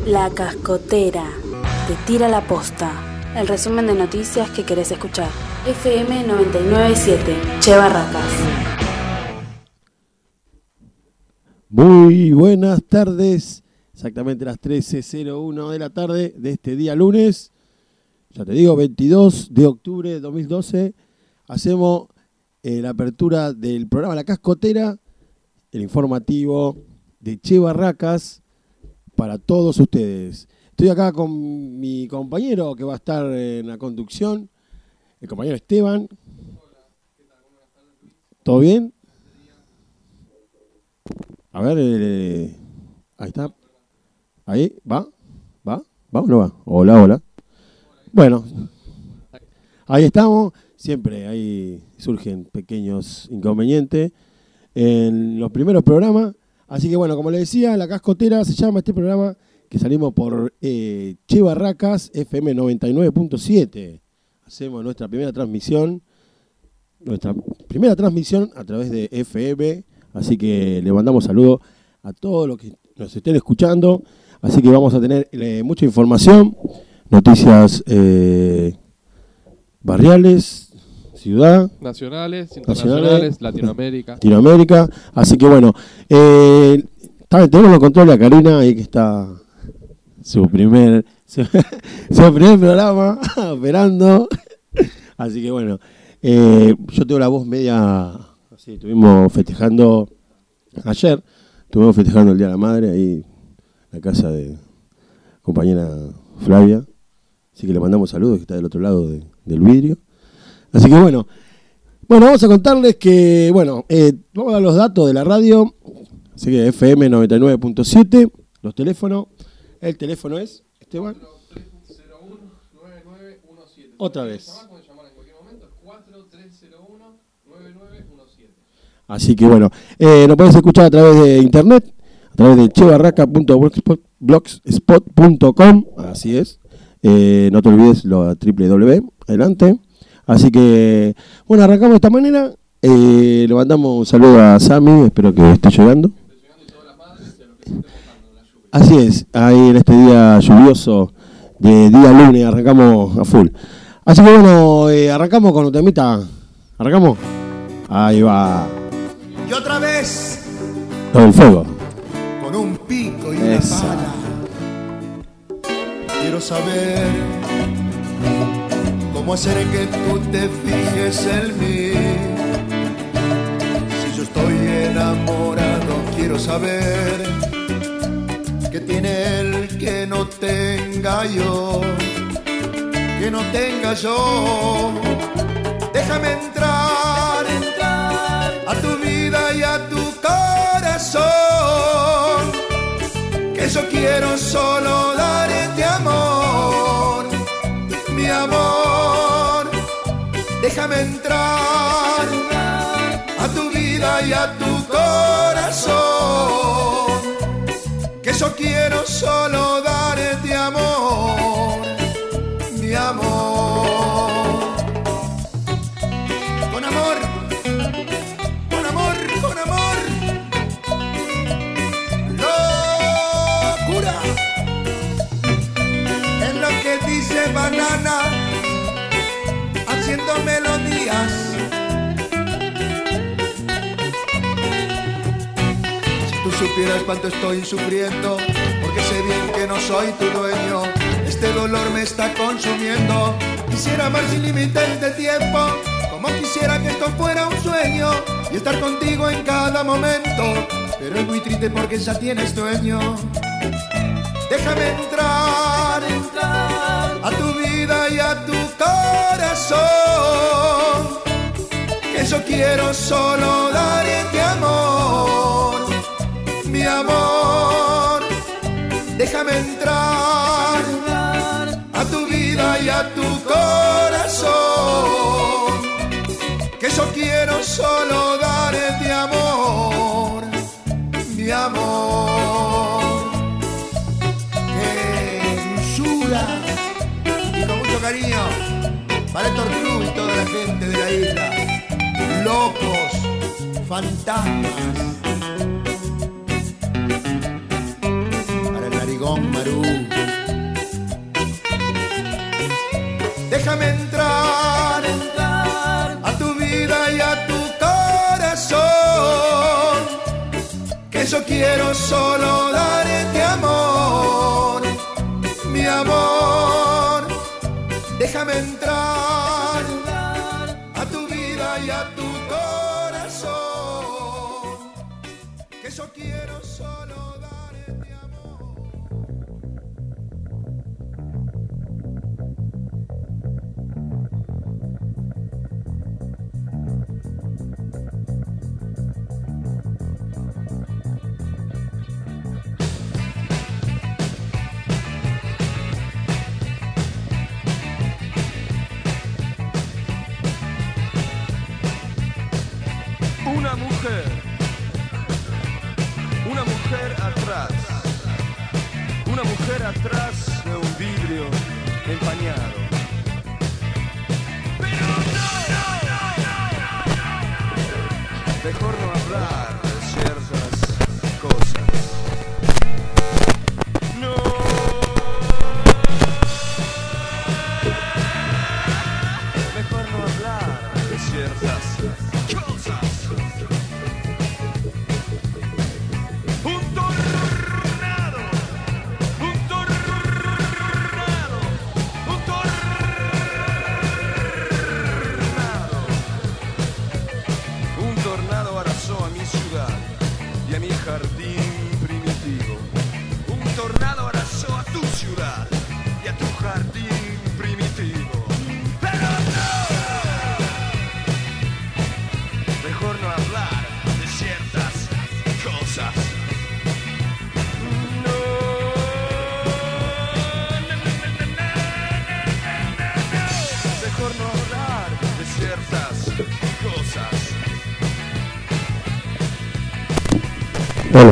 La Cascotera te tira la posta. El resumen de noticias que querés escuchar. FM 997, Che Barracas. Muy buenas tardes. Exactamente las 13:01 de la tarde de este día lunes. Ya te digo, 22 de octubre de 2012. Hacemos la apertura del programa La Cascotera, el informativo de Che Barracas para todos ustedes. Estoy acá con mi compañero que va a estar en la conducción, el compañero Esteban. Hola, ¿qué tal? Buenas tardes. ¿Todo bien? A ver, ahí está. Ahí, ¿va o no va? Hola. Bueno, ahí estamos. Siempre ahí surgen pequeños inconvenientes en los primeros programas. Así que bueno, como les decía, La Cascotera se llama este programa que salimos por Che Barracas, FM 99.7. Hacemos nuestra primera transmisión a través de FM. Así que le mandamos saludos a todos los que nos estén escuchando. Así que vamos a tener mucha información, noticias barriales, ciudad, nacionales, internacionales, Latinoamérica. Así que bueno, tenemos el control de Karina, ahí que está su primer programa operando. Así que bueno, yo tengo la voz media así. Estuvimos festejando ayer, el Día de la Madre ahí en la casa de compañera Flavia. Así que le mandamos saludos, que está del otro lado del vidrio. Así que bueno, vamos a contarles que, vamos a dar los datos de la radio. Así que FM 99.7, los teléfonos. El teléfono es, Esteban. 4301-9917. Otra vez. Pueden llamar en cualquier momento, 4301-9917. Así que bueno, nos puedes escuchar a través de internet, a través de chebarraca.blogspot.com, así es. No te olvides lo www, adelante. Así que, bueno, arrancamos de esta manera. Le mandamos un saludo a Sammy, espero que esté llegando. Así es, ahí en este día lluvioso de día lunes arrancamos a full. Así que bueno, arrancamos con un temita. ¿Arrancamos? Ahí va. Y otra vez. Todo el fuego. Con un pico y una pala. Quiero saber cómo hacer que tú te fijes en mí. Si yo estoy enamorado, quiero saber qué tiene él que no tenga yo. Que no tenga yo. Déjame entrar a tu vida y a tu corazón, que yo quiero solo darte amor, mi amor. Déjame entrar a tu vida y a tu corazón, que yo quiero solo darte amor, mi amor. Con amor, con amor, con amor. Locura. Es lo que dice Banana, haciendo melodías. Si tú supieras cuánto estoy sufriendo, porque sé bien que no soy tu dueño. Este dolor me está consumiendo. Quisiera amar sin límites de tiempo, como quisiera que esto fuera un sueño y estar contigo en cada momento, pero es muy triste porque ya tienes dueño. Déjame entrar a tu vida y a tu corazón, que yo quiero solo darte amor, mi amor. Déjame entrar a tu vida y a tu corazón, que yo quiero solo darte amor, mi amor. ¡Qué dulzura! Y con mucho cariño para Héctor Cruz y toda la gente de la isla. Locos, fantasmas. Para el narigón Marú. yo quiero solo darte amor, mi amor. Déjame entrar a tu vida y a tu corazón, que yo quiero solo darte amor. Una mujer atrás de un vidrio empañado. Pero mejor no hablar de ciertas cosas. No. Mejor no hablar de ciertas cosas. Jardín primitivo. Un tornado arrasó a tu ciudad y a tu jardín primitivo. Pero no, mejor no hablar de ciertas cosas. No, mejor no hablar de ciertas cosas. Bueno.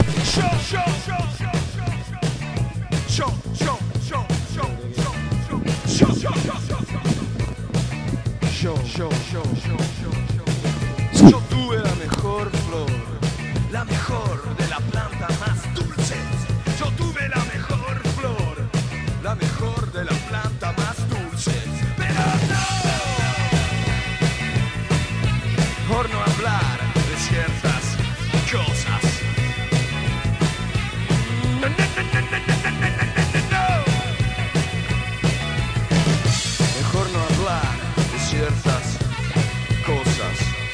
Yo tuve la mejor flor, la mejor de la planta más dulce. Yo tuve la mejor flor, la mejor de la planta más dulce. Pero no, por no hablar de ciertas cosas. Mejor no hablar de ciertas cosas.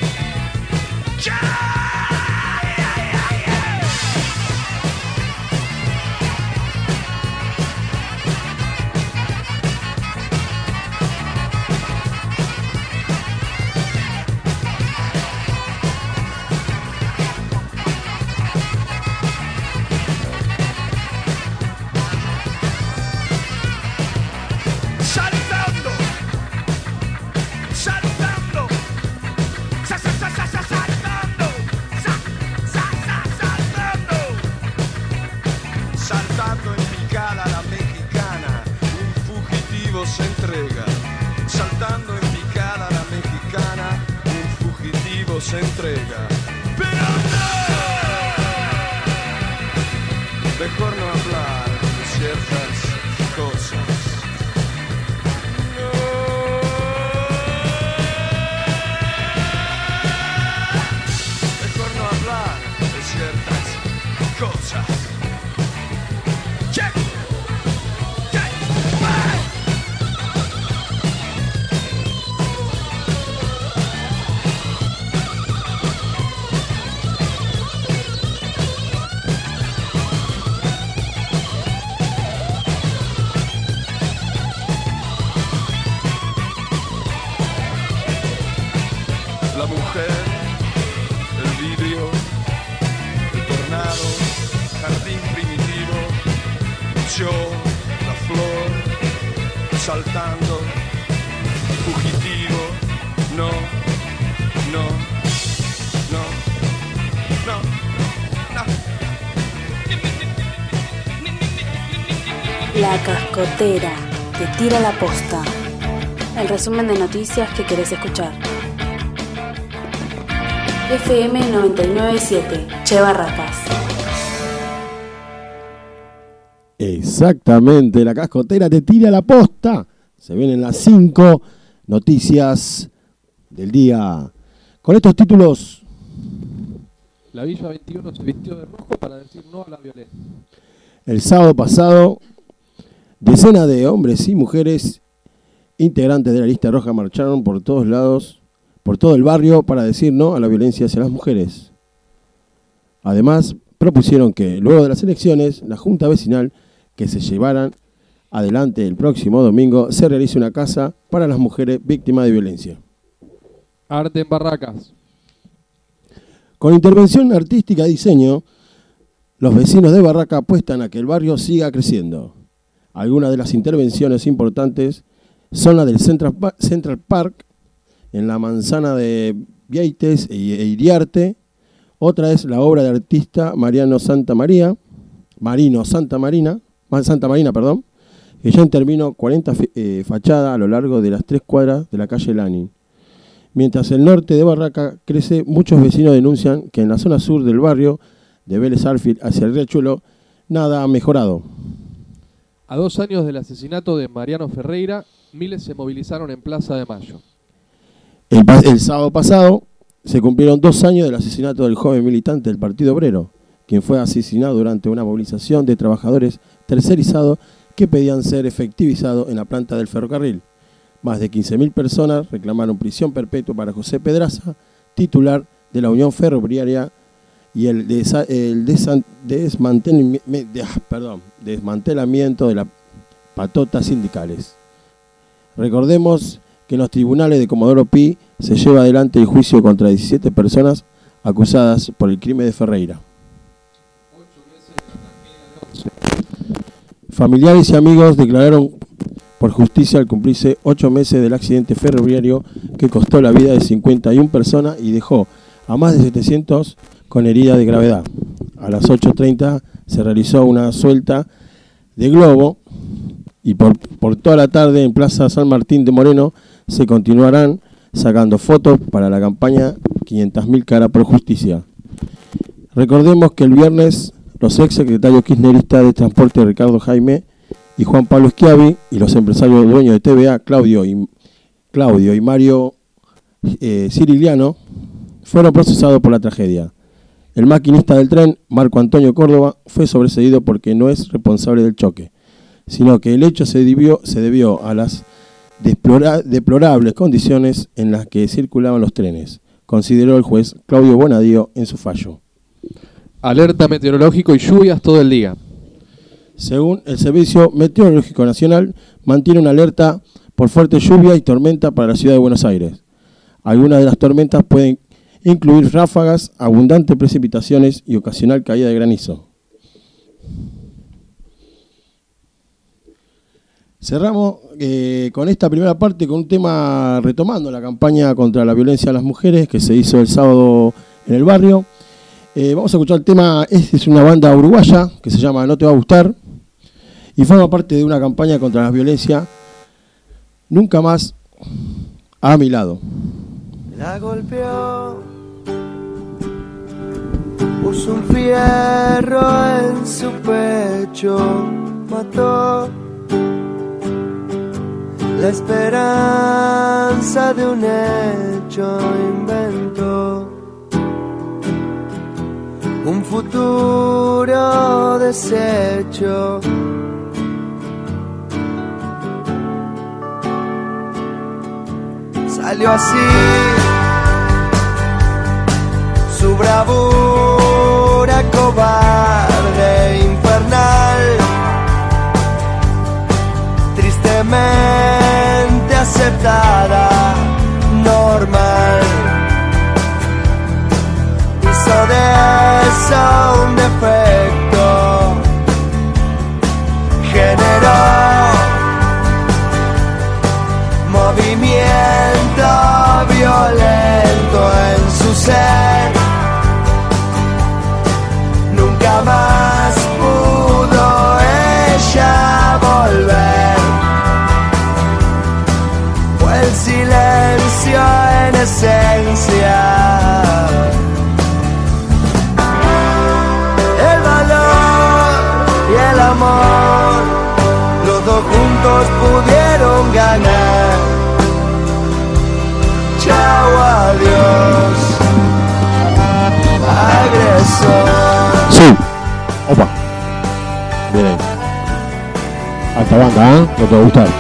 Saltando en picada la mexicana, un fugitivo se entrega. Saltando en picada la mexicana, un fugitivo se entrega. Pero no, mejor no hablar de ciertas cosas. No, mejor no hablar de ciertas cosas. La mujer, el vidrio, el tornado, jardín primitivo, yo, la flor, saltando, fugitivo, no, no, no, no, no. La cascotera te tira la posta. El resumen de noticias que querés escuchar. FM 997, Che Barracas. Exactamente, la cascotera te tira la posta. Se vienen las 5 noticias del día. Con estos títulos La Villa 21 se vistió de rojo para decir no a la violencia. El sábado pasado, decenas de hombres y mujeres integrantes de la lista roja marcharon por todos lados, por todo el barrio, para decir no a la violencia hacia las mujeres. Además, propusieron que, luego de las elecciones, la Junta Vecinal que se llevaran adelante el próximo domingo se realice una casa para las mujeres víctimas de violencia. Arte en Barracas. Con intervención artística y diseño, los vecinos de Barraca apuestan a que el barrio siga creciendo. Algunas de las intervenciones importantes son las del Central Park, en la manzana de Vieites e Iriarte. Otra es la obra del artista Marino Santa Marina, que ya intervino 40 fachadas a lo largo de las 3 cuadras de la calle Lanín. Mientras el norte de Barraca crece, muchos vecinos denuncian que en la zona sur del barrio, de Vélez Arfield hacia el Riachuelo, nada ha mejorado. A 2 años del asesinato de Mariano Ferreira, miles se movilizaron en Plaza de Mayo. El sábado pasado se cumplieron 2 años del asesinato del joven militante del Partido Obrero, quien fue asesinado durante una movilización de trabajadores tercerizados que pedían ser efectivizados en la planta del ferrocarril. Más de 15.000 personas reclamaron prisión perpetua para José Pedraza, titular de la Unión Ferroviaria, y el desmantelamiento de las patotas sindicales. Recordemos que en los tribunales de Comodoro Pi se lleva adelante el juicio contra 17 personas acusadas por el crimen de Ferreira. Familiares y amigos declararon por justicia al cumplirse 8 meses del accidente ferroviario que costó la vida de 51 personas y dejó a más de 700 con herida de gravedad. A las 8:30 se realizó una suelta de globo y por toda la tarde en Plaza San Martín de Moreno se continuarán sacando fotos para la campaña 500.000 caras por justicia. Recordemos que el viernes los ex secretarios kirchneristas de Transporte Ricardo Jaime y Juan Pablo Schiavi y los empresarios dueños de TVA, Claudio y Mario Ciriliano, fueron procesados por la tragedia. El maquinista del tren, Marco Antonio Córdoba, fue sobreseído porque no es responsable del choque, sino que el hecho se debió a las deplorables condiciones en las que circulaban los trenes, consideró el juez Claudio Bonadío en su fallo. Alerta meteorológico y lluvias todo el día. Según el Servicio Meteorológico Nacional, mantiene una alerta por fuerte lluvia y tormenta para la ciudad de Buenos Aires. Algunas de las tormentas pueden incluir ráfagas, abundantes precipitaciones y ocasional caída de granizo. Cerramos con esta primera parte con un tema retomando la campaña contra la violencia a las mujeres que se hizo el sábado en el barrio. Vamos a escuchar el tema, es una banda uruguaya que se llama No Te Va a Gustar y forma parte de una campaña contra la violencia. Nunca más a mi lado. La golpeó, puso un fierro en su pecho, mató la esperanza de un hecho, inventó un futuro deshecho. Salió así su bravura cobarde, infernal, tristemente aceptada, normal. Hizo de eso un defecto, generó movimiento violento en su ser. Nunca más pudo ella volver. Fue el silencio en esencia. El valor y el amor, los dos juntos pudieron ganar. Chao, adiós, agregó. Sí. Opa. Bien ahí. Alta banda, ¿eh? No te va a gustar.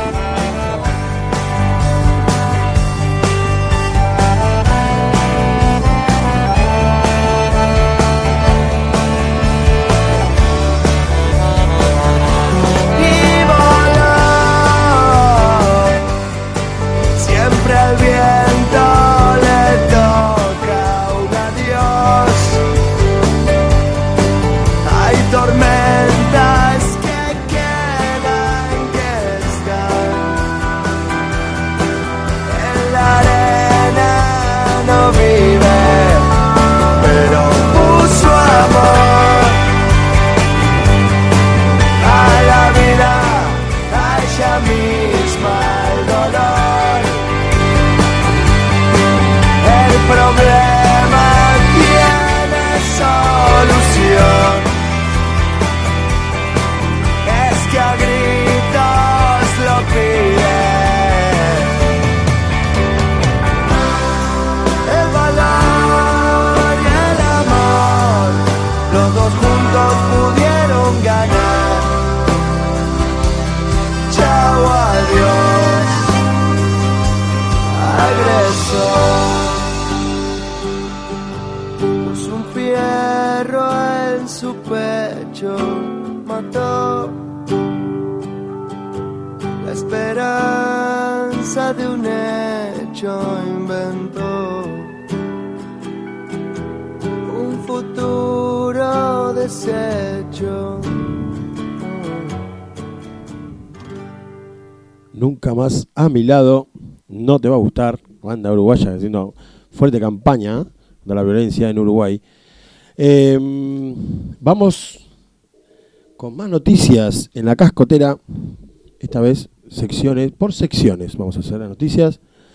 Nunca más a mi lado, no te va a gustar, banda uruguaya haciendo fuerte campaña de la violencia en Uruguay. Vamos con más noticias en la cascotera, esta vez secciones por secciones, vamos a hacer las noticias.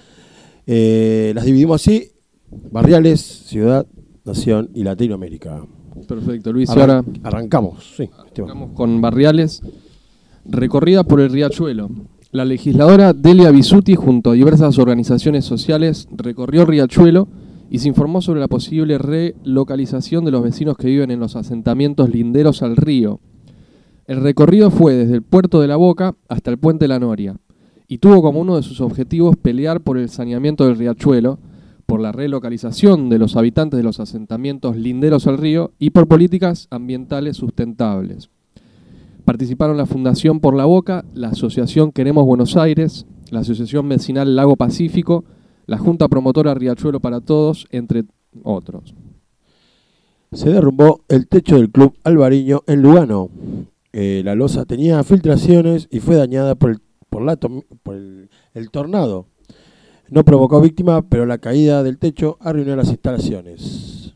Las dividimos así: barriales, ciudad, nación y Latinoamérica. Perfecto, Luis. Ahora arrancamos, sí, arrancamos con barriales. Recorrida por el Riachuelo. La legisladora Delia Bisutti, junto a diversas organizaciones sociales, recorrió Riachuelo y se informó sobre la posible relocalización de los vecinos que viven en los asentamientos linderos al río. El recorrido fue desde el puerto de La Boca hasta el puente La Noria y tuvo como uno de sus objetivos pelear por el saneamiento del Riachuelo, por la relocalización de los habitantes de los asentamientos linderos al río y por políticas ambientales sustentables. Participaron la Fundación Por la Boca, la Asociación Queremos Buenos Aires, la Asociación Vecinal Lago Pacífico, la Junta Promotora Riachuelo para Todos, entre otros. Se derrumbó el techo del Club Albariño en Lugano. La losa tenía filtraciones y fue dañada por el tornado. No provocó víctima, pero la caída del techo arruinó las instalaciones.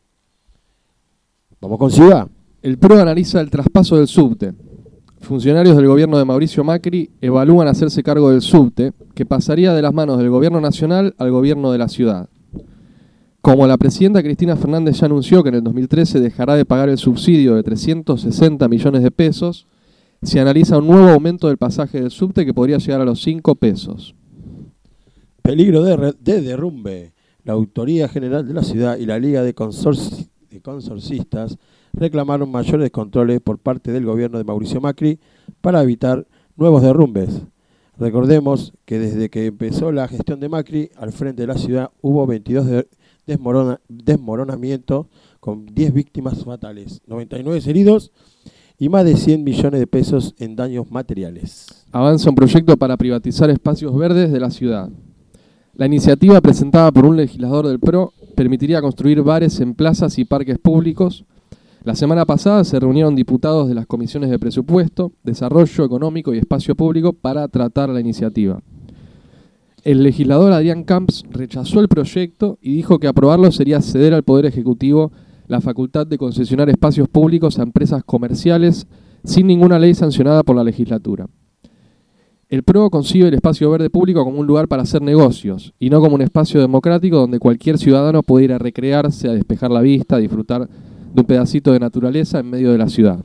Vamos con Ciudad. El PRO analiza el traspaso del subte. Funcionarios del gobierno de Mauricio Macri evalúan hacerse cargo del subte, que pasaría de las manos del gobierno nacional al gobierno de la ciudad. Como la presidenta Cristina Fernández ya anunció que en el 2013 dejará de pagar el subsidio de 360 millones de pesos, se analiza un nuevo aumento del pasaje del subte que podría llegar a los 5 pesos. Peligro de derrumbe. La Autoridad General de la Ciudad y la Liga de Consorcistas reclamaron mayores controles por parte del gobierno de Mauricio Macri para evitar nuevos derrumbes. Recordemos que desde que empezó la gestión de Macri al frente de la ciudad hubo 22 desmoronamientos con 10 víctimas fatales, 99 heridos y más de 100 millones de pesos en daños materiales. Avanza un proyecto para privatizar espacios verdes de la ciudad. La iniciativa presentada por un legislador del PRO permitiría construir bares en plazas y parques públicos. La semana pasada se reunieron diputados de las comisiones de presupuesto, desarrollo económico y espacio público para tratar la iniciativa. El legislador Adrián Camps rechazó el proyecto y dijo que aprobarlo sería ceder al Poder Ejecutivo la facultad de concesionar espacios públicos a empresas comerciales sin ninguna ley sancionada por la legislatura. El PRO concibe el espacio verde público como un lugar para hacer negocios y no como un espacio democrático donde cualquier ciudadano puede ir a recrearse, a despejar la vista, a disfrutar de un pedacito de naturaleza en medio de la ciudad.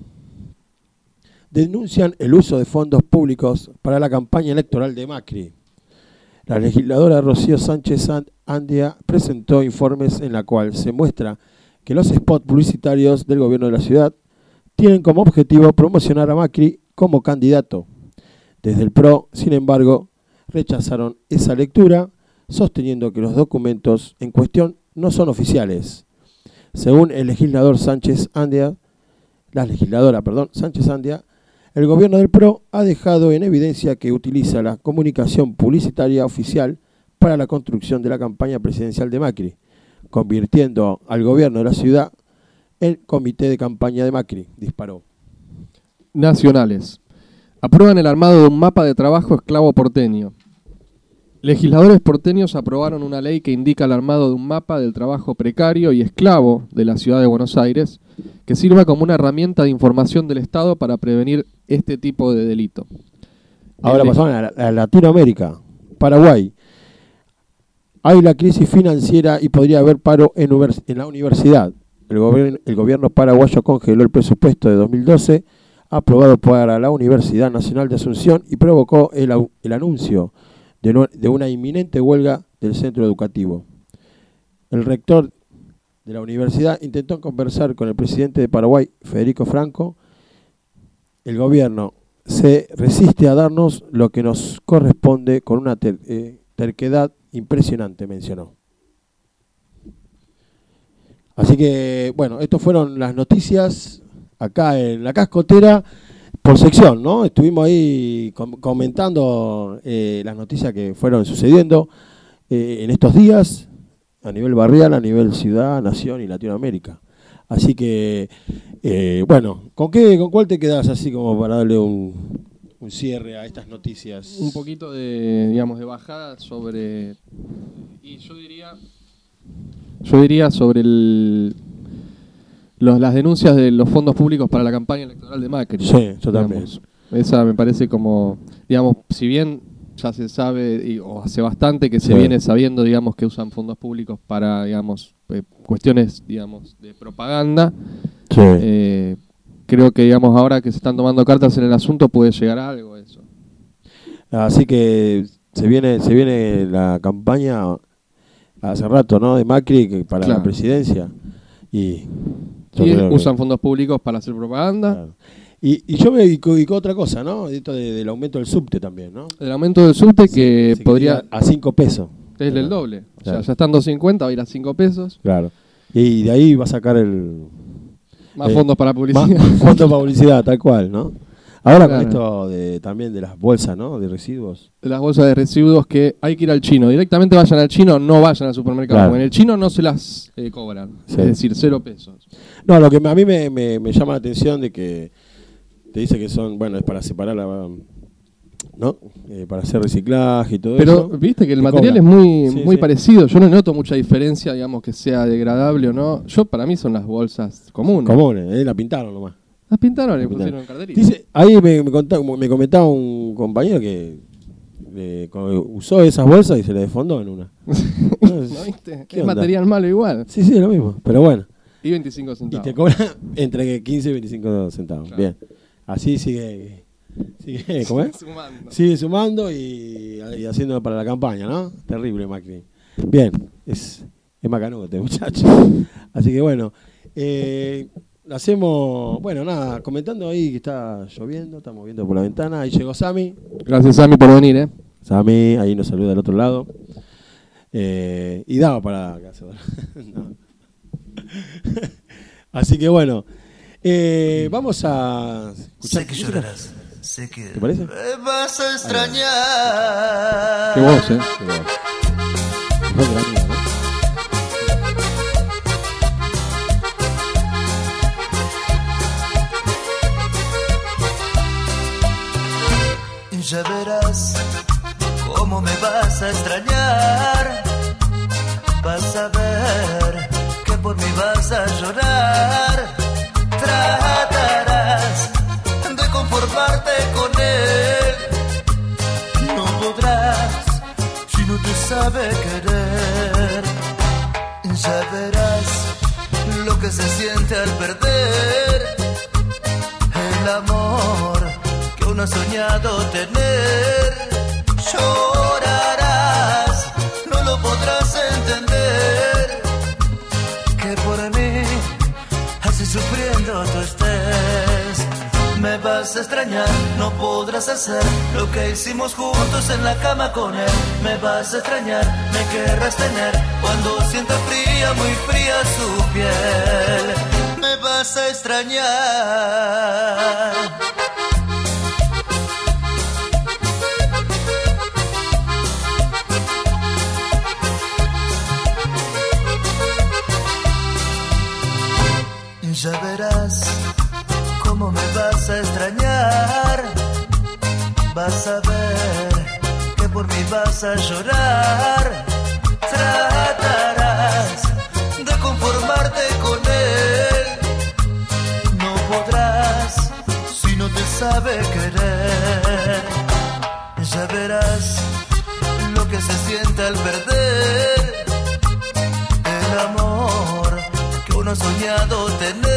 Denuncian el uso de fondos públicos para la campaña electoral de Macri. La legisladora Rocío Sánchez Andia presentó informes en la cual se muestra que los spots publicitarios del gobierno de la ciudad tienen como objetivo promocionar a Macri como candidato. Desde el PRO, sin embargo, rechazaron esa lectura, sosteniendo que los documentos en cuestión no son oficiales. Según el legislador la legisladora Sánchez Andia, el gobierno del PRO ha dejado en evidencia que utiliza la comunicación publicitaria oficial para la construcción de la campaña presidencial de Macri, convirtiendo al gobierno de la ciudad en comité de campaña de Macri, disparó. Nacionales. Aprueban el armado de un mapa de trabajo esclavo porteño. Legisladores porteños aprobaron una ley que indica el armado de un mapa del trabajo precario y esclavo de la ciudad de Buenos Aires, que sirva como una herramienta de información del Estado para prevenir este tipo de delito. Ahora pasamos a Latinoamérica. Paraguay. Hay la crisis financiera y podría haber paro en la universidad. El gobierno paraguayo congeló el presupuesto de 2012 aprobado para la Universidad Nacional de Asunción y provocó el anuncio de una inminente huelga del centro educativo. El rector de la universidad intentó conversar con el presidente de Paraguay, Federico Franco. El gobierno se resiste a darnos lo que nos corresponde con una terquedad impresionante, mencionó. Así que, bueno, estas fueron las noticias acá en la Cascotera por sección, ¿no? Estuvimos ahí comentando las noticias que fueron sucediendo en estos días a nivel barrial, a nivel ciudad, nación y Latinoamérica. Así que, bueno, ¿con cuál te quedás así como para darle un cierre a estas noticias? Un poquito de bajada sobre, y yo diría sobre las denuncias de los fondos públicos para la campaña electoral de Macri. Sí, yo también. Esa me parece como, si bien ya se sabe, o hace bastante que se viene sabiendo, que usan fondos públicos para, cuestiones, de propaganda. Sí. Creo que, ahora que se están tomando cartas en el asunto puede llegar a algo eso. Así que se viene la campaña hace rato, ¿no? De Macri para la presidencia. Y usan fondos públicos para hacer propaganda. Claro. Y yo me dedico a otra cosa, ¿no? Esto del aumento del subte también, ¿no? El aumento del subte que podría... A 5 pesos. Es el doble. Claro. O sea, ya están 2.50, va a ir a 5 pesos. Claro. Y de ahí va a sacar más fondos para publicidad. Más fondos para publicidad, tal cual, ¿no? Ahora con esto también de las bolsas, ¿no? De residuos. De las bolsas de residuos que hay que ir al chino. Directamente vayan al chino, no vayan al supermercado. Claro. En el chino no se las cobran. Sí. Es decir, 0 pesos. No, lo que a mí me llama la atención de que te dice que son, es para separar ¿no? Para hacer reciclaje y todo eso. Pero viste que el material es muy parecido. Yo no noto mucha diferencia, que sea degradable o no. Para mí son las bolsas comunes. La pintaron nomás. Las pintaron y pusieron carterita. Dice, ahí me comentaba un compañero que usó esas bolsas y se le desfondó en una. ¿No viste? Es material malo igual. Sí, es lo mismo, pero bueno. Y 25 centavos. Y te cobra entre 15 y 25 centavos. Claro. Bien. Así sigue ¿cómo es? Sumando. Sigue sumando y haciendo para la campaña, ¿no? Terrible Macri. Bien, es macanudo este muchacho. Así que bueno, hacemos, comentando ahí que está lloviendo, estamos viendo por la ventana, ahí llegó Sami. Gracias Sami por venir, Sami, ahí nos saluda del otro lado. Y daba para no. Así que bueno, vamos a escuchar. Sé que llorarás, sé que ¿te parece? Me vas a extrañar. Qué voz, Qué voz. No, de la mía, ¿no? Ya verás cómo me vas a extrañar. Vas a ver que por mí vas a llorar. Tratarás de conformarte con él. No podrás si no te sabe querer. Ya verás lo que se siente al perder el amor que uno ha soñado tener. Llorarás, no lo podrás entender, que por mí vas a extrañar, no podrás hacer lo que hicimos juntos en la cama con él. Me vas a extrañar, me querrás tener cuando sienta fría, muy fría su piel. Me vas a extrañar. Ya verás cómo me vas a extrañar. Vas a ver que por mí vas a llorar. Tratarás de conformarte con él. No podrás si no te sabe querer. Ya verás lo que se siente al perder el amor que uno ha soñado tener.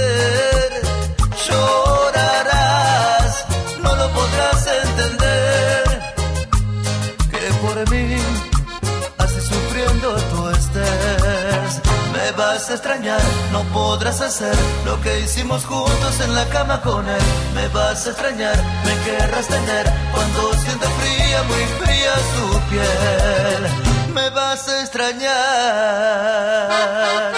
Llorarás, no lo podrás entender, que por mí así sufriendo tú estés. Me vas a extrañar, no podrás hacer lo que hicimos juntos en la cama con él. Me vas a extrañar, me querrás tener cuando sienta fría, muy fría su piel. Me vas a extrañar.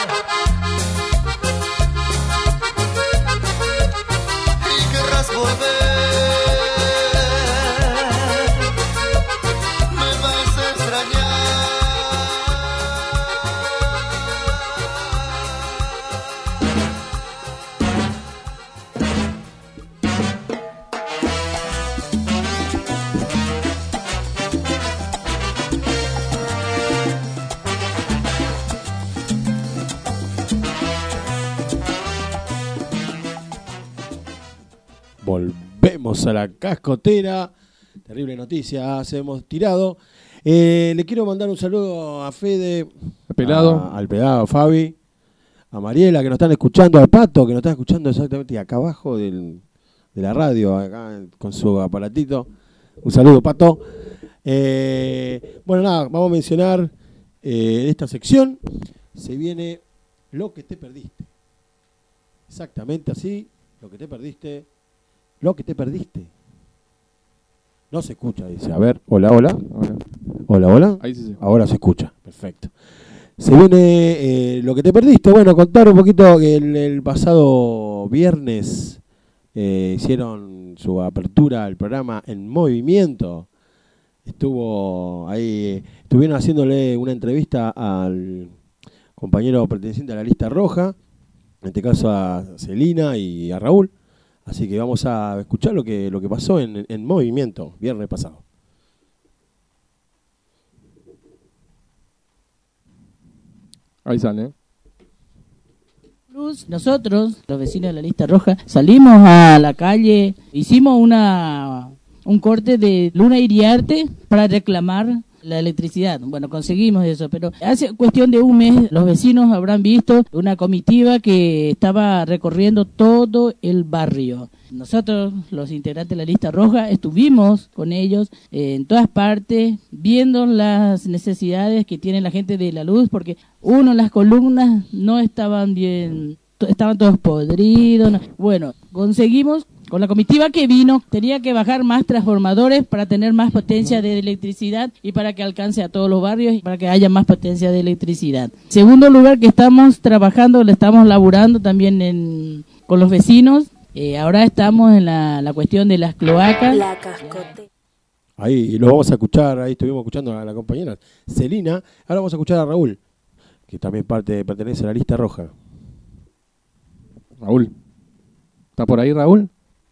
Volvemos a la cascotera. Terrible noticia, se hemos tirado. Le quiero mandar un saludo a Fede, al pelado Fabi, a Mariela que nos están escuchando, al Pato que nos está escuchando exactamente acá abajo de la radio, acá con su aparatito. Un saludo, Pato. Bueno, nada, vamos a mencionar en esta sección se viene lo que te perdiste. Exactamente así, lo que te perdiste. Lo que te perdiste. No se escucha, dice. A ver, hola. Hola. Ahí sí. Ahora se escucha, perfecto. Se viene lo que te perdiste. Bueno, contar un poquito que el pasado viernes hicieron su apertura al programa En Movimiento. Estuvieron haciéndole una entrevista al compañero perteneciente a la lista roja, en este caso a Celina y a Raúl. Así que vamos a escuchar lo que pasó en Movimiento, viernes pasado. Ahí sale. Nosotros, los vecinos de la lista roja, salimos a la calle, hicimos un corte de Luna Iriarte para reclamar la electricidad. Bueno, conseguimos eso, pero hace cuestión de un mes los vecinos habrán visto una comitiva que estaba recorriendo todo el barrio. Nosotros, los integrantes de la lista roja, estuvimos con ellos en todas partes, viendo las necesidades que tiene la gente de la luz, porque las columnas no estaban bien, estaban todos podridos. Bueno, conseguimos. Con la comitiva que vino, tenía que bajar más transformadores para tener más potencia de electricidad y para que alcance a todos los barrios y para que haya más potencia de electricidad. Segundo lugar que estamos trabajando, le estamos laburando también con los vecinos. Ahora estamos en la cuestión de las cloacas. La cascote. Ahí lo vamos a escuchar, ahí estuvimos escuchando a la compañera Celina. Ahora vamos a escuchar a Raúl, que también pertenece a la lista roja. Raúl. ¿Está por ahí, Raúl?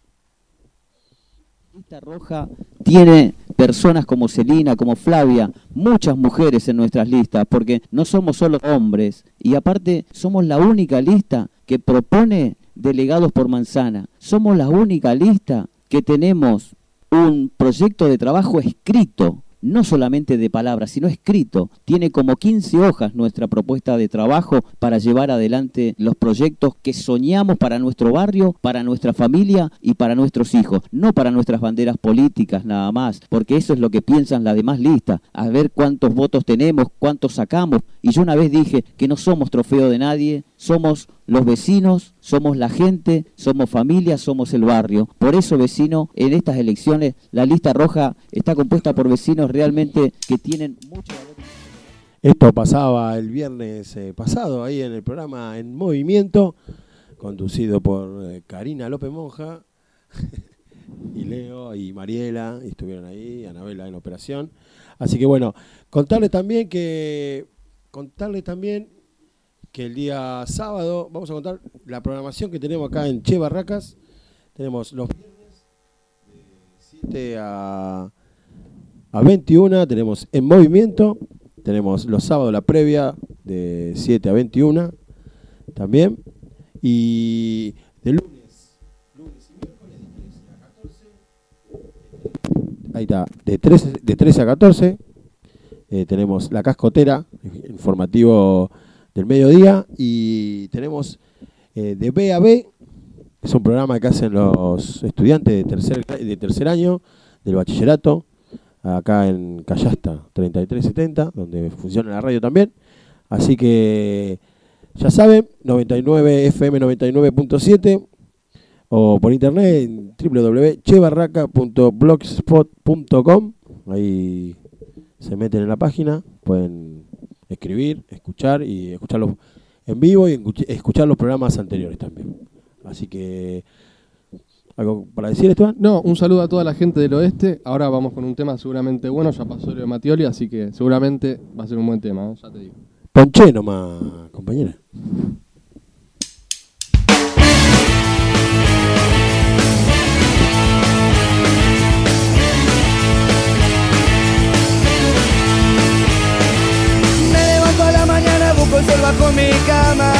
La lista roja tiene personas como Celina, como Flavia, muchas mujeres en nuestras listas, porque no somos solo hombres, y aparte somos la única lista que propone delegados por manzana. Somos la única lista que tenemos un proyecto de trabajo escrito, no solamente de palabras, sino escrito. Tiene como 15 hojas nuestra propuesta de trabajo para llevar adelante los proyectos que soñamos para nuestro barrio, para nuestra familia y para nuestros hijos. No para nuestras banderas políticas nada más, porque eso es lo que piensan las demás listas. A ver cuántos votos tenemos, cuántos sacamos. Y yo una vez dije que no somos trofeo de nadie, somos los vecinos, somos la gente, somos familia, somos el barrio. Por eso, vecino, en estas elecciones la lista roja está compuesta por vecinos realmente que tienen mucho valor. Esto pasaba el viernes pasado ahí en el programa En Movimiento, conducido por Karina López Monja y Leo y Mariela, y estuvieron ahí, Anabela en operación. Así que bueno, contarles también que el día sábado vamos a contar la programación que tenemos acá en Che Barracas. Tenemos los viernes de 7 a 21, tenemos En Movimiento. Tenemos los sábados la previa de 7 a 21 también. Y de lunes y miércoles de 13 a 14. Ahí está, de 13 a 14. Tenemos La Cascotera, informativo del mediodía. Y tenemos de B a B, es un programa que hacen los estudiantes de tercer año del bachillerato, acá en Callasta 3370, donde funciona la radio también. Así que ya saben, 99 FM 99.7 o por internet en www.chebarraca.blogspot.com. Ahí se meten en la página, pueden escribir, escuchar y escucharlos en vivo y escuchar los programas anteriores también. Así que, ¿algo para decir, Esteban? No, un saludo a toda la gente del oeste. Ahora vamos con un tema seguramente bueno, ya pasó lo de Mattioli, así que seguramente va a ser un buen tema, ya te digo. Ponché nomás, compañera. Me levanto a la mañana, busco el sol bajo mi cama.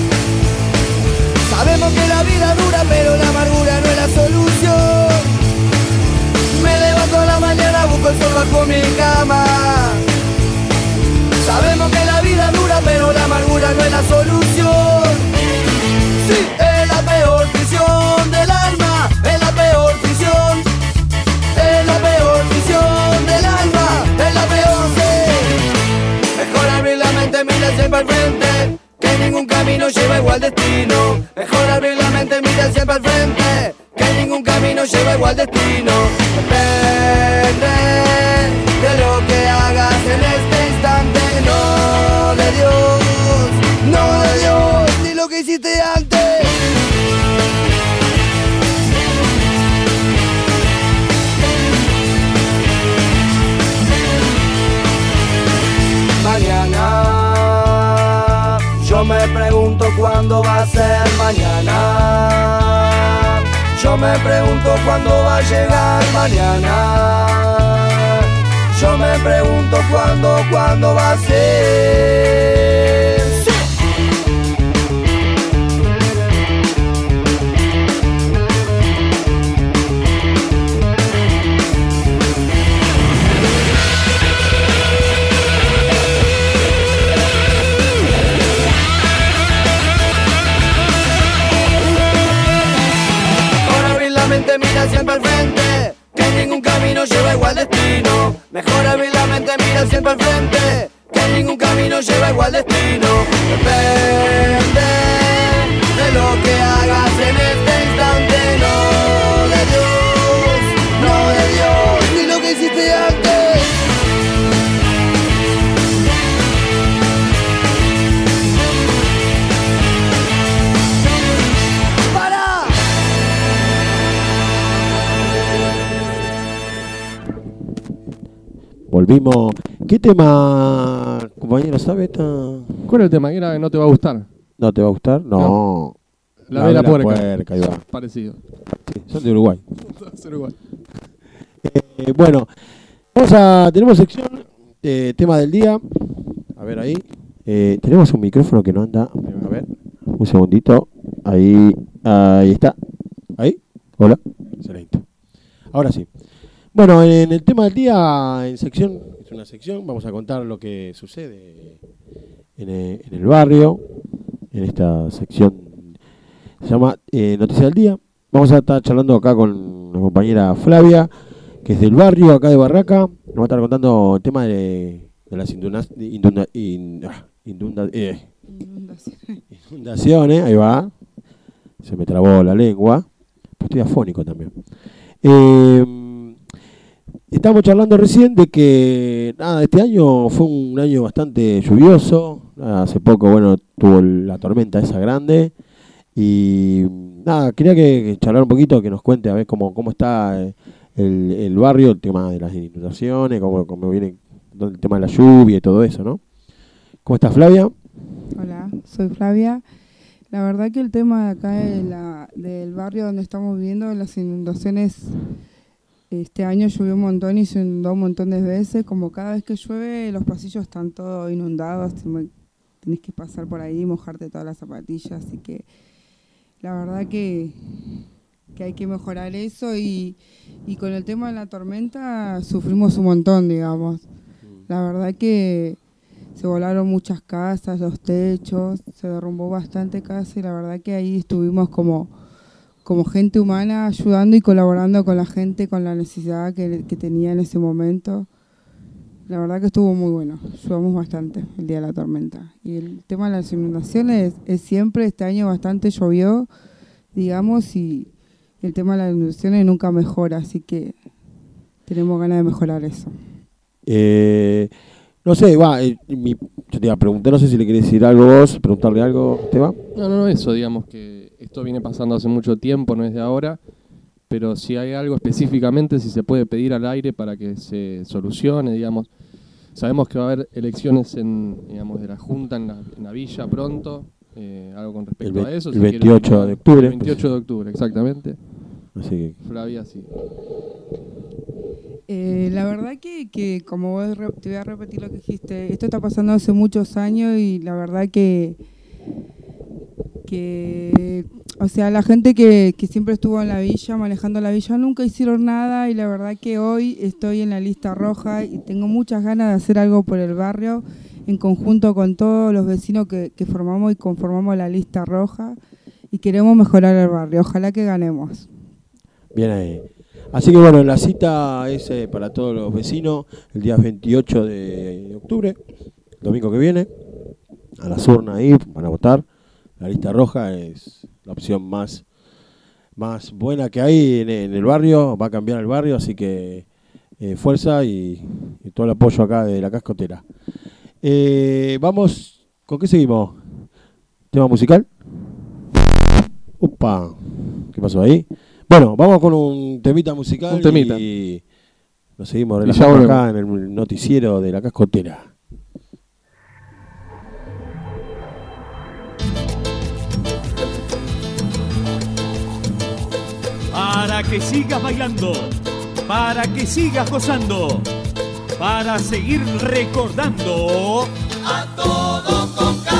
Sabemos que la vida dura, pero la amargura no es la solución. Me levanto a la mañana, busco el sol bajo mi cama. Sabemos que la vida dura, pero la amargura no es la solución. Sí, es la peor prisión del alma, es la peor prisión. Es la peor prisión del alma, es la peor, sí. Mejor abrir la mente, mira siempre al frente, que ningún camino lleva igual destino. Mejor abrir la mente, mira siempre al frente, que ningún camino lleva igual destino. Depende de lo que hagas en este instante, no de Dios, no de Dios, ni lo que hiciste antes. Mañana, yo me pregunto cuándo va a ser mañana. Yo me pregunto cuándo va a llegar mañana. Yo me pregunto cuándo va a ser. ¡Sí! Mira siempre al frente, que ningún camino lleva igual destino. Mejor abrir la mente, mira siempre al frente, que ningún camino lleva igual destino. Depende de lo que hagas en este instante, no de Dios, no de Dios, ni lo que hiciste antes. Volvimos. ¿Qué tema, compañero, sabe esta? ¿Cuál es el tema? ¿Era que no te va a gustar? ¿No te va a gustar? No. La Vela Puerca. Ahí va. Parecido. Sí, son de Uruguay. Son Uruguay. Bueno, tenemos sección tema del día. A ver ahí. Tenemos un micrófono que no anda. A ver, un segundito. Ahí está. Ahí. Hola. Excelente. Ahora sí. Bueno, en el tema del día, es una sección, vamos a contar lo que sucede en el barrio, en esta sección, se llama Noticias del Día. Vamos a estar charlando acá con la compañera Flavia, que es del barrio, acá de Barraca. Nos va a estar contando el tema de las inundaciones. Inundaciones, ahí va. Se me trabó la lengua. Pero estoy afónico también. Estamos charlando recién de que este año fue un año bastante lluvioso. Hace poco, tuvo la tormenta esa grande. Y quería que charlar un poquito, que nos cuente a ver cómo está el barrio, el tema de las inundaciones, cómo viene el tema de la lluvia y todo eso, ¿no? ¿Cómo estás, Flavia? Hola, soy Flavia. La verdad que el tema de acá del barrio donde estamos viviendo, las inundaciones, este año llovió un montón y se inundó un montón de veces. Como cada vez que llueve, los pasillos están todos inundados, tenés que pasar por ahí y mojarte todas las zapatillas. Así que la verdad que hay que mejorar eso y con el tema de la tormenta sufrimos un montón, digamos. La verdad que se volaron muchas casas, los techos, se derrumbó bastante casa y la verdad que ahí estuvimos como gente humana ayudando y colaborando con la gente con la necesidad que tenía en ese momento. La verdad que estuvo muy bueno, ayudamos bastante el día de la tormenta. Y el tema de las inundaciones es siempre, este año bastante llovió, digamos, y el tema de las inundaciones nunca mejora, así que tenemos ganas de mejorar eso. No sé, yo te iba a preguntar, no sé si le querés decir algo vos, preguntarle algo, Esteban. No, eso, digamos que esto viene pasando hace mucho tiempo, no es de ahora, pero si hay algo específicamente, si se puede pedir al aire para que se solucione, digamos. Sabemos que va a haber elecciones de la Junta en la Villa pronto, algo con respecto a eso. El 28 de octubre. El 28 de octubre, exactamente. Así que... Flavia, sí. La verdad que como vos te voy a repetir lo que dijiste, esto está pasando hace muchos años y la verdad que o sea, la gente que siempre estuvo en la villa, manejando la villa, nunca hicieron nada y la verdad que hoy estoy en la lista roja y tengo muchas ganas de hacer algo por el barrio en conjunto con todos los vecinos que formamos y conformamos la lista roja y queremos mejorar el barrio, ojalá que ganemos. Bien ahí. Así que bueno, la cita es para todos los vecinos el día 28 de octubre, el domingo que viene, a las urnas ahí, van a votar. La lista roja es la opción más buena que hay en el barrio, va a cambiar el barrio, así que fuerza y todo el apoyo acá de la cascotera. Vamos, ¿con qué seguimos? ¿Tema musical? Upa, ¿qué pasó ahí? Bueno, vamos con un temita musical. Un temita. Y nos seguimos relajando acá en el noticiero de la cascotera. Para que sigas bailando, para que sigas gozando, para seguir recordando a todo con K.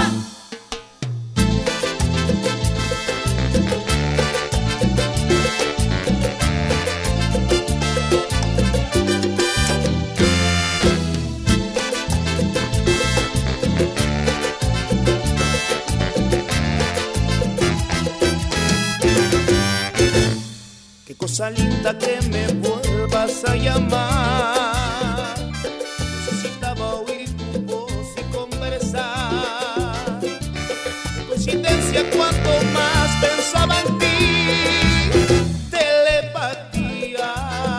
Cosa linda que me vuelvas a llamar. Necesitaba oír tu voz y conversar. Coincidencia, cuanto más pensaba en ti, telepatía.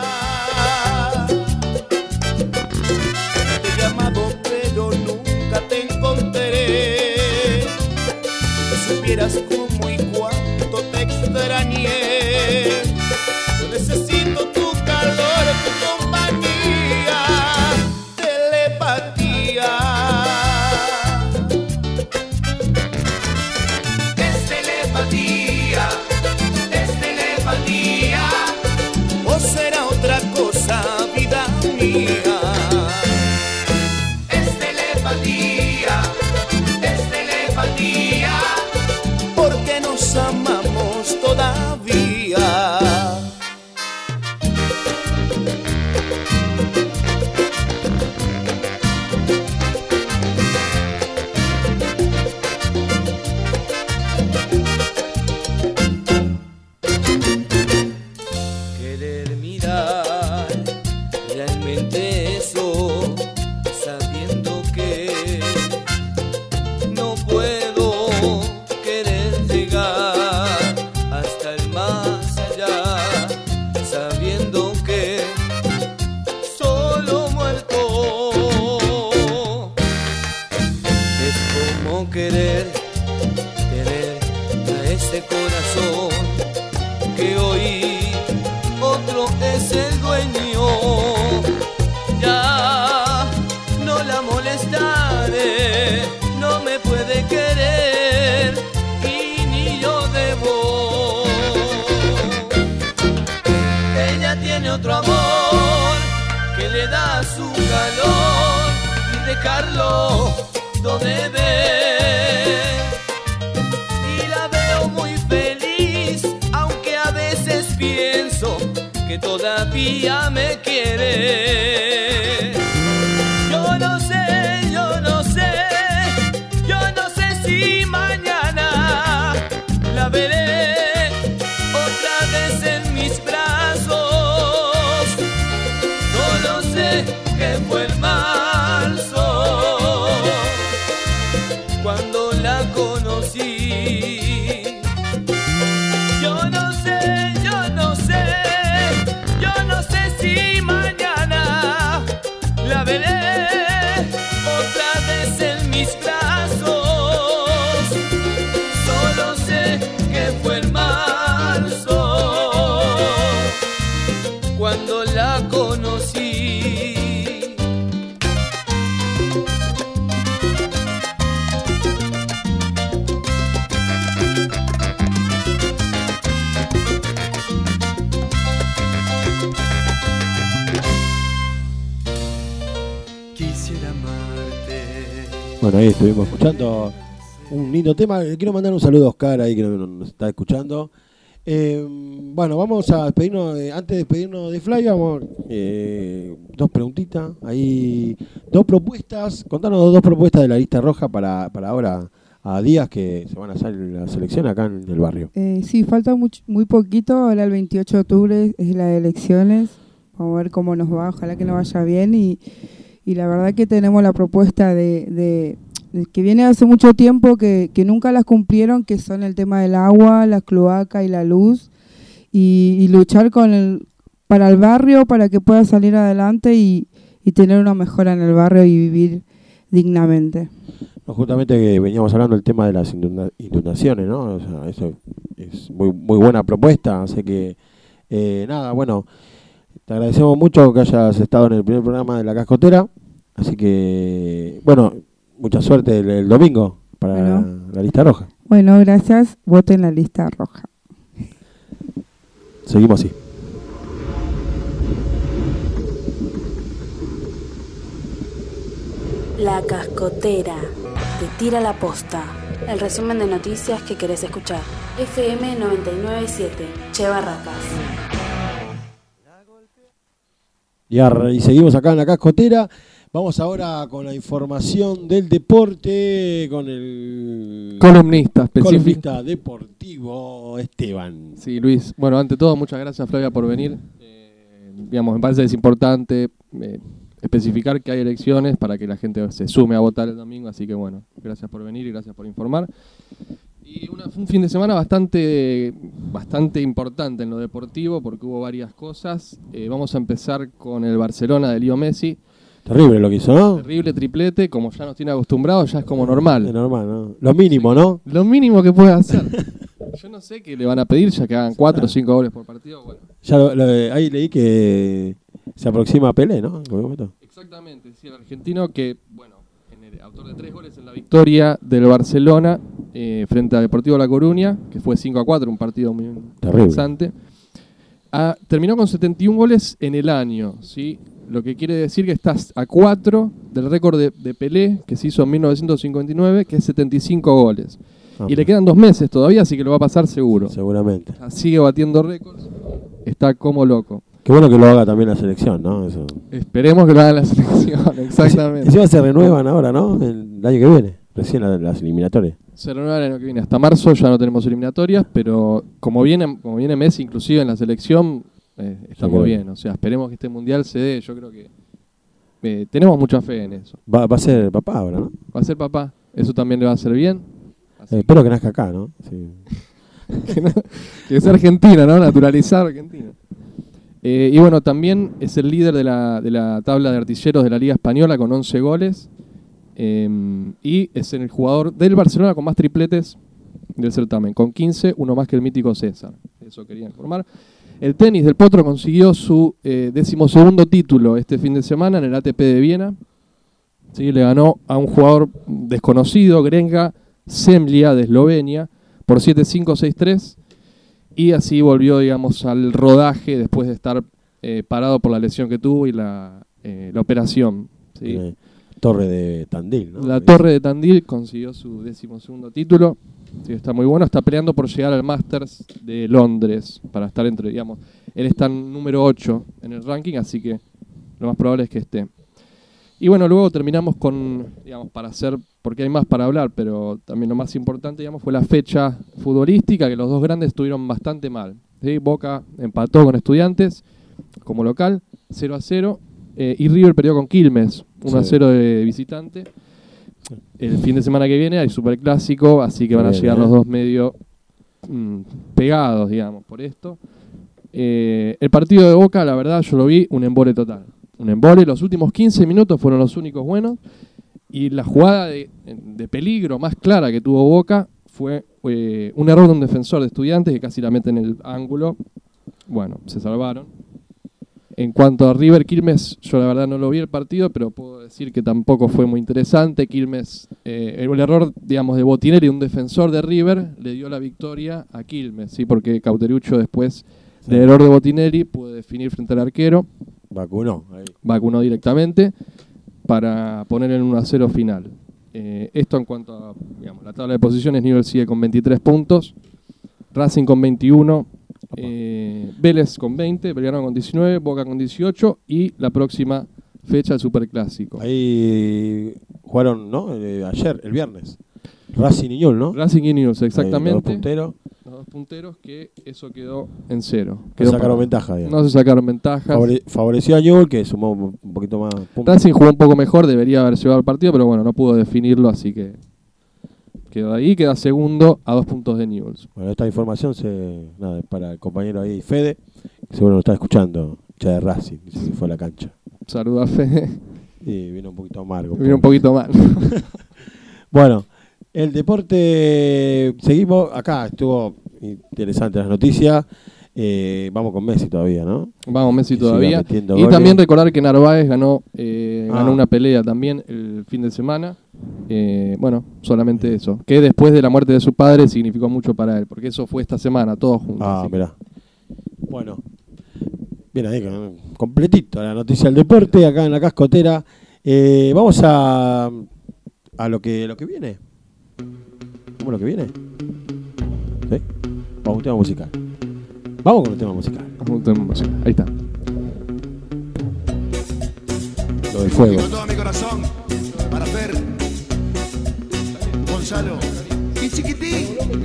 Te he llamado pero nunca te encontré. Si supieras cómo y cuánto te extrañé. Necesito tu calor, tu compañía, telepatía. Es telepatía, o será otra cosa, vida mía. Es telepatía, porque cómo querer tener a ese corazón que hoy otro es el dueño. Ya no la molestaré, no me puede querer y ni yo debo. Ella tiene otro amor que le da su calor y dejarlo donde ve. Y la veo muy feliz, aunque a veces pienso que todavía me quiere. Yo no sé, yo no sé, yo no sé si mañana la veré otra vez en mis brazos. Solo sé que fue en marzo cuando la conocí. Yo no sé, yo no sé, yo no sé si mañana la veré otra vez en mis brazos. Solo sé que fue en marzo cuando la conocí. Quisiera amarte. Bueno, ahí estuvimos escuchando un lindo tema. Le quiero mandar un saludo a Oscar ahí que nos está escuchando. Bueno, vamos a despedirnos. Antes de despedirnos de Flavia, vamos dos preguntitas. Ahí, dos propuestas. Contanos dos propuestas de la lista roja para ahora, a días que se van a hacer la selección acá en el barrio. Sí, falta muy poquito. Ahora el 28 de octubre es las elecciones. Vamos a ver cómo nos va. Ojalá que nos vaya bien. Y la verdad que tenemos la propuesta de que viene hace mucho tiempo que nunca las cumplieron, que son el tema del agua, la cloaca y la luz, y luchar para el barrio, para que pueda salir adelante y tener una mejora en el barrio y vivir dignamente. No, justamente que veníamos hablando del tema de las inundaciones, ¿no? O sea, eso es muy buena propuesta, así que nada, bueno, te agradecemos mucho que hayas estado en el primer programa de La Cascotera, así que, bueno, mucha suerte el domingo para la lista roja. Bueno, gracias. Voten la lista roja. Seguimos así. La Cascotera te tira la posta. El resumen de noticias que querés escuchar. FM 99.7, Che Barracas. Y seguimos acá en La Cascotera. Vamos ahora con la información del deporte, con el columnista deportivo Esteban. Sí, Luis. Bueno, ante todo, muchas gracias, Flavia, por venir. Digamos, me parece que es importante especificar que hay elecciones para que la gente se sume a votar el domingo, así que bueno, gracias por venir y gracias por informar. Y un fin de semana bastante importante en lo deportivo porque hubo varias cosas. Vamos a empezar con el Barcelona de Leo Messi. Terrible lo que hizo, ¿no? Terrible triplete, como ya nos tiene acostumbrados, ya es como normal. Es normal, ¿no? Lo mínimo, ¿no? Lo mínimo que puede hacer. Yo no sé qué le van a pedir, ya que hagan 4 o 5 goles por partido. Bueno. Ya ahí leí que se aproxima a Pelé, ¿no? Exactamente, sí, el argentino que, bueno, autor de 3 goles en la victoria del Barcelona frente a Deportivo La Coruña, que fue 5-4, un partido muy interesante. Terminó con 71 goles en el año, ¿sí? Lo que quiere decir que estás a 4 del récord de Pelé, que se hizo en 1959, que es 75 goles. Y le quedan 2 meses todavía, así que lo va a pasar seguro. Seguramente. Sigue batiendo récords, está como loco. Qué bueno que lo haga también la selección, ¿no? Eso. Esperemos que lo haga la selección, exactamente. Encima se renuevan ahora, ¿no? El año que viene, recién las eliminatorias. Se renuevan el año que viene. Hasta marzo ya no tenemos eliminatorias, pero como viene Messi inclusive en la selección, estamos bien. O sea, esperemos que este mundial se dé. Yo creo que tenemos mucha fe en eso. Va a ser papá ahora, ¿no? Va a ser papá. Eso también le va a hacer bien. Espero que nazca acá, ¿no? Sí. Que es Argentina, ¿no? Naturalizar Argentina. Y bueno, también es el líder de la tabla de artilleros de la Liga Española con 11 goles. Y es el jugador del Barcelona con más tripletes del certamen, con 15, uno más que el mítico César. Eso quería informar. El tenis del Potro consiguió su 12º título este fin de semana en el ATP de Viena. Sí, le ganó a un jugador desconocido, Grenga Semlja de Eslovenia, por 7-5, 6-3. Y así volvió, digamos, al rodaje después de estar parado por la lesión que tuvo y la operación. ¿Sí? Torre de Tandil, ¿no? La Torre de Tandil consiguió su 12º título. Sí, está muy bueno. Está peleando por llegar al Masters de Londres para estar entre, digamos, él está en número 8 en el ranking, así que lo más probable es que esté. Y bueno, luego terminamos con, digamos, para hacer, porque hay más para hablar, pero también lo más importante, digamos, fue la fecha futbolística, que los dos grandes estuvieron bastante mal. ¿Sí? Boca empató con Estudiantes como local, 0-0, y River perdió con Quilmes, 1-0 de visitante. El fin de semana que viene hay superclásico, así que van a llegar los dos medio pegados, digamos, por esto. El partido de Boca, la verdad, yo lo vi un embole total. Un embole, los últimos 15 minutos fueron los únicos buenos, y la jugada de peligro más clara que tuvo Boca fue un error de un defensor de Estudiantes que casi la mete en el ángulo. Bueno, se salvaron. En cuanto a River Quilmes, yo la verdad no lo vi el partido, pero puedo decir que tampoco fue muy interesante. Quilmes, el error, digamos, de Botinelli, un defensor de River, le dio la victoria a Quilmes, ¿sí? Porque Cauterucho, después del error de Botinelli, pudo definir frente al arquero. Vacunó directamente para poner en 1-0 final. Esto en cuanto a, digamos, la tabla de posiciones. Newell's sigue con 23 puntos, Racing con 21, Vélez con 20, Belgrano con 19, Boca con 18 y la próxima fecha el Superclásico. Ahí jugaron, ¿no? Ayer, el viernes. Racing y Newell's, ¿no? Racing y Newell's, exactamente. Los dos punteros. Los dos punteros, que eso quedó en 0. No sacaron ventaja, digamos. No se sacaron ventajas. Favoreció a Newell's, que sumó un poquito más puntos. Racing jugó un poco mejor, debería haber llevado el partido, pero bueno, no pudo definirlo, así que quedó ahí, queda segundo a 2 puntos de Newell's. Bueno, esta información nada, para el compañero ahí Fede, que seguro nos está escuchando, ya de Racing, dice que fue a la cancha. Saluda a Fede. Y vino un poquito amargo. Vino un poquito mal. Bueno, el deporte, seguimos, acá estuvo interesante las noticias. Vamos con Messi todavía, ¿no? Vamos Messi todavía. Y goles. también recordar que Narváez ganó una pelea también el fin de semana. Bueno, solamente eso. Que después de la muerte de su padre significó mucho para él, porque eso fue esta semana, todos juntos. Mirá. Bueno, bien ahí, completito la noticia del deporte, acá en la cascotera. Vamos a lo que viene. ¿Cómo lo que viene? ¿Sí? Vamos a un tema musical. Vamos con un tema musical. Ahí está. Lo del fuego. Con todo mi corazón, para Fer, Gonzalo y Chiquitín.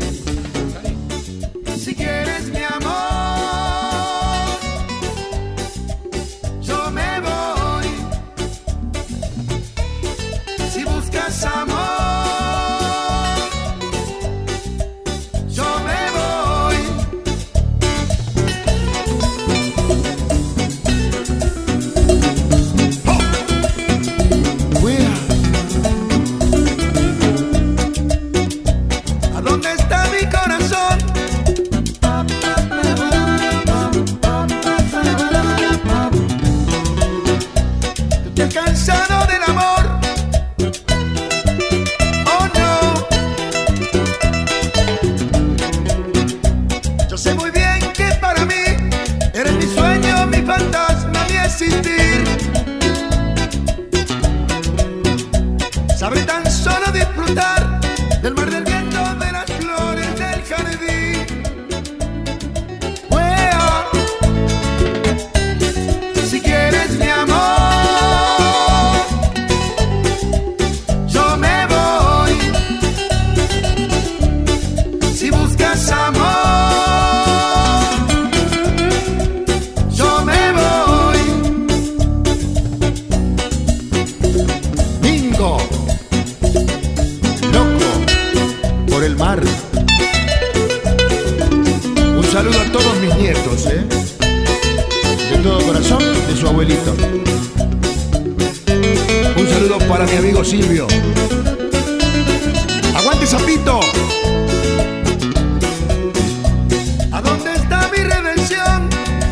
Si quieres mi amor, yo me voy. Si buscas amor, yo me voy. ¿A dónde está mi corazón? ¿Te has cansado del amor? Oh no. Yo sé muy bien que para mí eres mi sueño, mi fantasma, mi existir. Sabré tan solo disfrutar del mar, del viento, de las flores, del jardín. Wea. Si quieres mi amor, yo me voy. Si buscas amor, yo me voy. Bingo, loco por el mar. Un saludo a todos mis nietos, de todo corazón, de su abuelito. Un saludo saludo para mi amigo Silvio. ¡Aguante, Zapito! ¿A dónde está mi redención?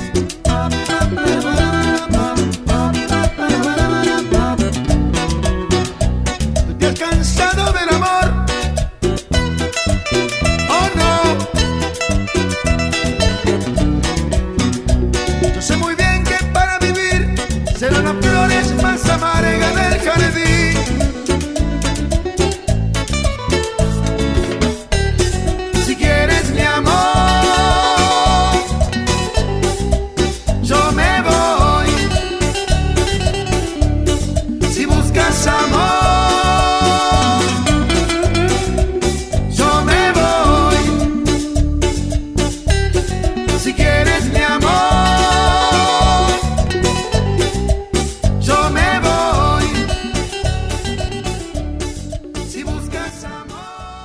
¿Tú te has cansado del amor? ¿Oh no? Yo sé muy bien que para vivir serán las flores más amargas del jardín. Si quieres mi amor, yo me voy. Si buscas amor, yo me voy. Si quieres mi amor, yo me voy. Si buscas amor.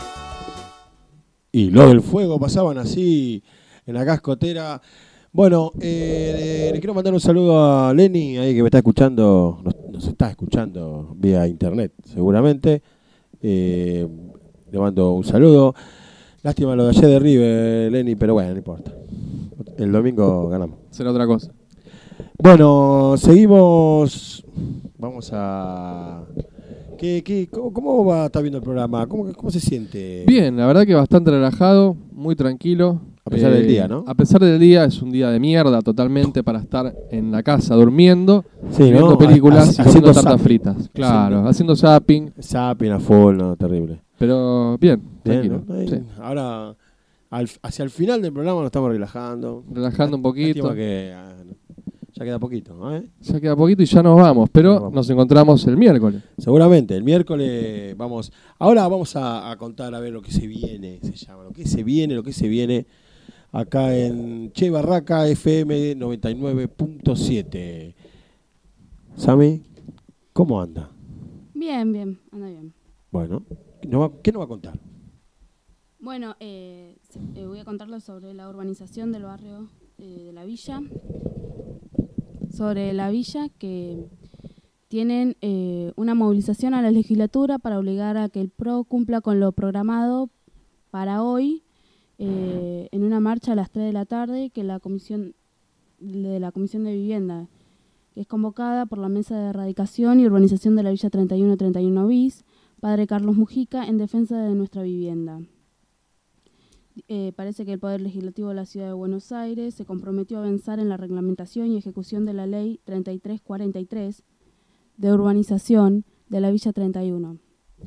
Y lo del fuego pasaban así en la cascotera. Bueno, le quiero mandar un saludo a Lenny, ahí que me está escuchando, nos está escuchando vía internet seguramente. Le mando un saludo. Lástima lo de ayer de River, Lenny, pero bueno, no importa. El domingo ganamos. Será otra cosa. Bueno, seguimos. Vamos a... ¿Cómo va a estar viendo el programa? ¿Cómo se siente? Bien, la verdad que bastante relajado, muy tranquilo. A pesar del día, ¿no? A pesar del día, es un día de mierda totalmente para estar en la casa durmiendo, Sí, viendo ¿no? películas y Haciendo comiendo tartas zapping. fritas. Claro, haciendo zapping. Zapping a full, no, terrible. Pero bien, tranquilo. ¿no? Ahí, Sí. Ahora, hacia el final del programa nos estamos relajando. Relajando un poquito. Lástima que ya queda poquito, ¿no? Ya queda poquito y ya nos vamos, pero nos encontramos el miércoles. Seguramente, el miércoles vamos... Ahora vamos a contar a ver lo que se viene, se llama. Lo que se viene acá en Che Barraca FM 99.7. Sami, ¿cómo anda? Bien, bien, anda bien. Bueno, ¿qué nos va a contar? Bueno, voy a contarles sobre la urbanización del barrio de la villa. Sobre la villa que tienen una movilización a la legislatura para obligar a que el PRO cumpla con lo programado para hoy en una marcha a las 3 de la tarde que la Comisión de Vivienda, que es convocada por la Mesa de Erradicación y Urbanización de la Villa 31 bis, Padre Carlos Mujica, en defensa de nuestra vivienda. Parece que el Poder Legislativo de la Ciudad de Buenos Aires se comprometió a avanzar en la reglamentación y ejecución de la Ley 3343 de urbanización de la Villa 31.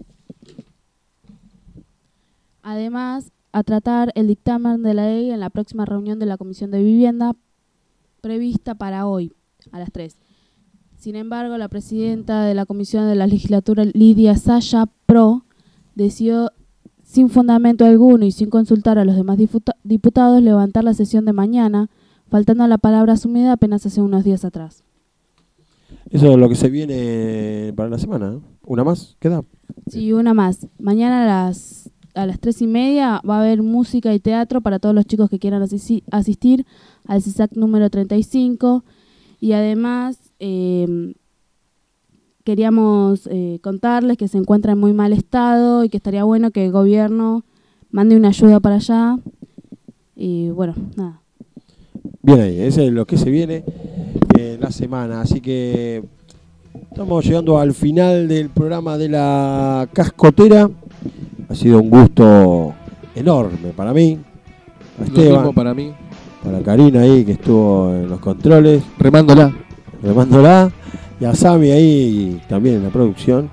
Además, a tratar el dictamen de la ley en la próxima reunión de la Comisión de Vivienda prevista para hoy, a las 3. Sin embargo, la presidenta de la Comisión de la Legislatura, Lidia Saya Pro, decidió sin fundamento alguno y sin consultar a los demás diputados, levantar la sesión de mañana, faltando a la palabra asumida apenas hace unos días atrás. Eso es lo que se viene para la semana, ¿no? ¿Una más? ¿Queda? Sí, una más. Mañana a las 3:30 va a haber música y teatro para todos los chicos que quieran asistir al CISAC número 35. Y además queríamos contarles que se encuentra en muy mal estado y que estaría bueno que el gobierno mande una ayuda para allá. Y bueno, nada. Bien ahí, ese es lo que se viene la semana. Así que estamos llegando al final del programa de la cascotera. Ha sido un gusto enorme para mí. Para Esteban, lo mismo para mí. Para Karina ahí que estuvo en los controles. Remándola. Y a Sami ahí también en la producción.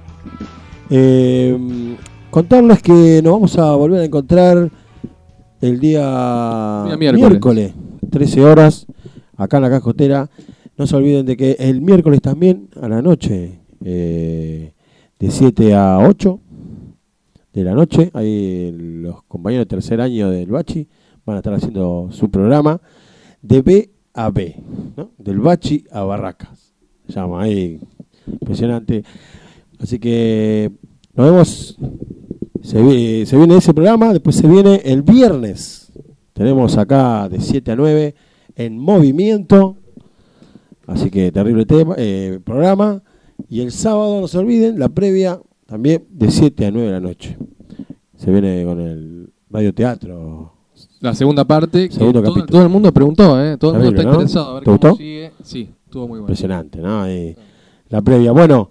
Contarles que nos vamos a volver a encontrar el día miércoles, 13 horas, acá en la cascotera. No se olviden de que el miércoles también a la noche, de 7 a 8 de la noche, ahí los compañeros de tercer año del Bachi van a estar haciendo su programa de B a B, ¿no? Del Bachi a Barracas. Se llama ahí, impresionante. Así que nos vemos. Se viene ese programa, después se viene el viernes. Tenemos acá de 7 a 9 en movimiento. Así que terrible programa. Y el sábado, no se olviden, la previa también de 7 a 9 de la noche. Se viene con el radioteatro. La segunda parte, Segundo que capítulo. todo el mundo preguntó, todo el mundo Terrible, está ¿no? interesado a ver ¿Te cómo gustó? sigue. Sí, estuvo muy bueno. Impresionante, ¿no? Y la previa. Bueno,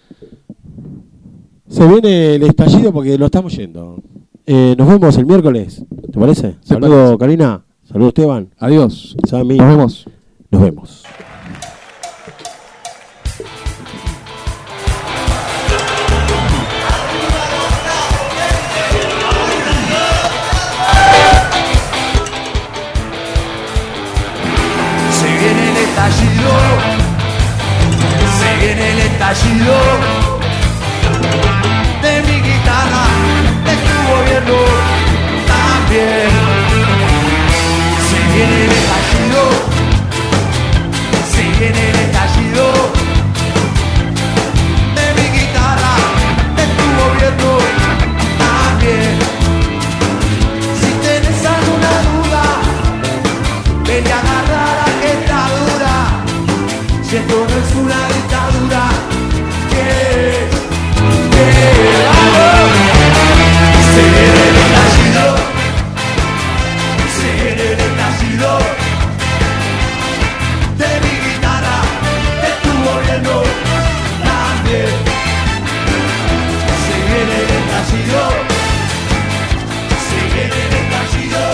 se viene el estallido porque lo estamos yendo. Nos vemos el miércoles, ¿te parece? Saludos, Karina. Saludos, Esteban. Adiós. Sammy. Nos vemos. Nos vemos. Se viene el estallido, se viene el estallido de mi guitarra, de tu gobierno también. Se viene el estallido, se viene el estallido de mi guitarra, de tu gobierno también. Si tenés alguna duda, ven y agarra la que está dura. Si esto no es una dictadura, ¿qué? ¡Vamos! Se viene el estallido, se viene el estallido de mi guitarra, de tu gobierno también. Se viene el estallido, se viene el estallido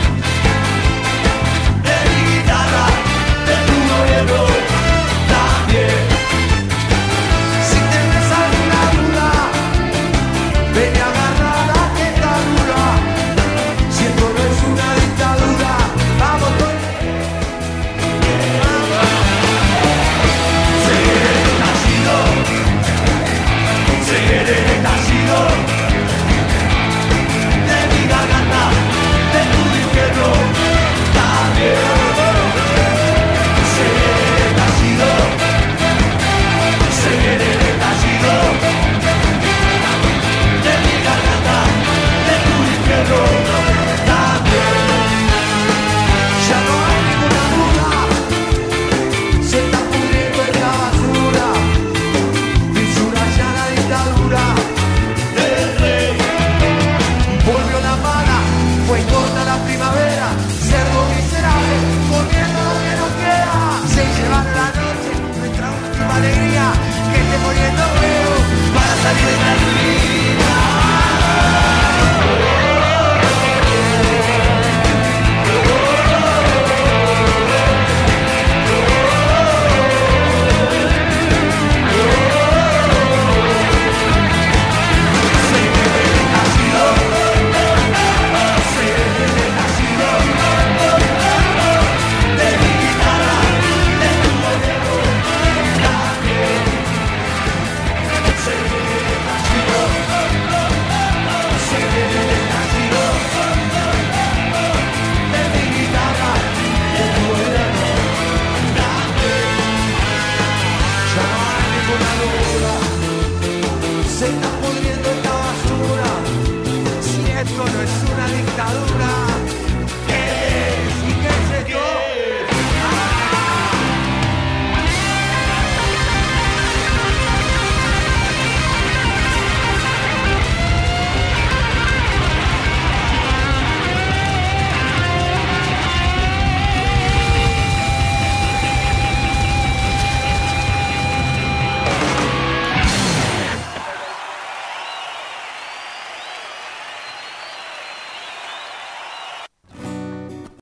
de mi guitarra, de tu gobierno también. Si tienes alguna duda, ven y agarra la que está dura. Si esto no es una dictadura, vamos todos. Se viene el estallido, se viene el estallido de mi garganta, de tu infierno también. Se viene el estallido, se viene el estallido de mi garganta, de tu infierno también. Ya no hay ninguna duda, se está pudriendo en la basura, fisura ya la dictadura del rey. Volvió la mala, fue corta la